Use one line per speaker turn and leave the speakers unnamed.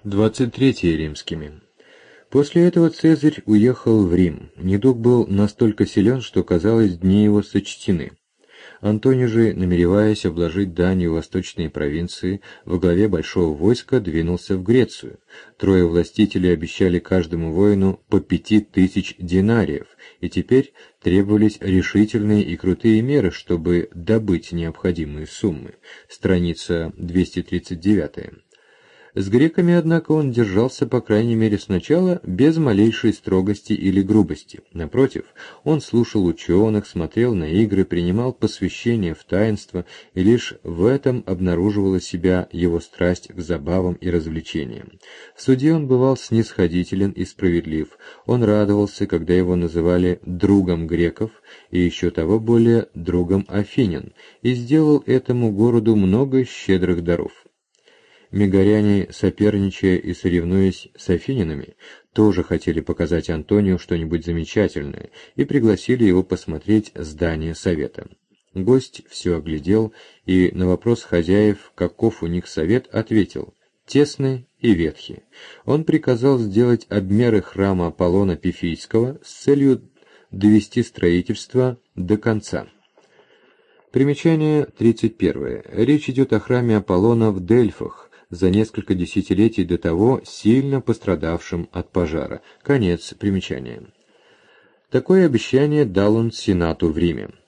23 римскими. После этого Цезарь уехал в Рим. Недуг был настолько силен, что, казалось, дни его сочтены. Антоний же, намереваясь обложить данью восточные провинции, во главе большого войска двинулся в Грецию. Трое властителей обещали каждому воину по 5000 динариев, и теперь требовались решительные и крутые меры, чтобы добыть необходимые суммы. Страница 239. С греками, однако, он держался, по крайней мере сначала, без малейшей строгости или грубости. Напротив, он слушал ученых, смотрел на игры, принимал посвящение в таинство, и лишь в этом обнаруживала себя его страсть к забавам и развлечениям. В суде он бывал снисходителен и справедлив. Он радовался, когда его называли «другом греков», и еще того более «другом афинян», и сделал этому городу много щедрых даров. Мегаряне, соперничая и соревнуясь с афинянами, тоже хотели показать Антонию что-нибудь замечательное и пригласили его посмотреть здание совета. Гость все оглядел и на вопрос хозяев, каков у них совет, ответил: тесный и ветхий. Он приказал сделать обмеры храма Аполлона Пифийского с целью довести строительство до конца. Примечание 31. Речь идет о храме Аполлона в Дельфах, за несколько десятилетий до того сильно пострадавшим от пожара. Конец примечания. Такое обещание дал он Сенату в Риме.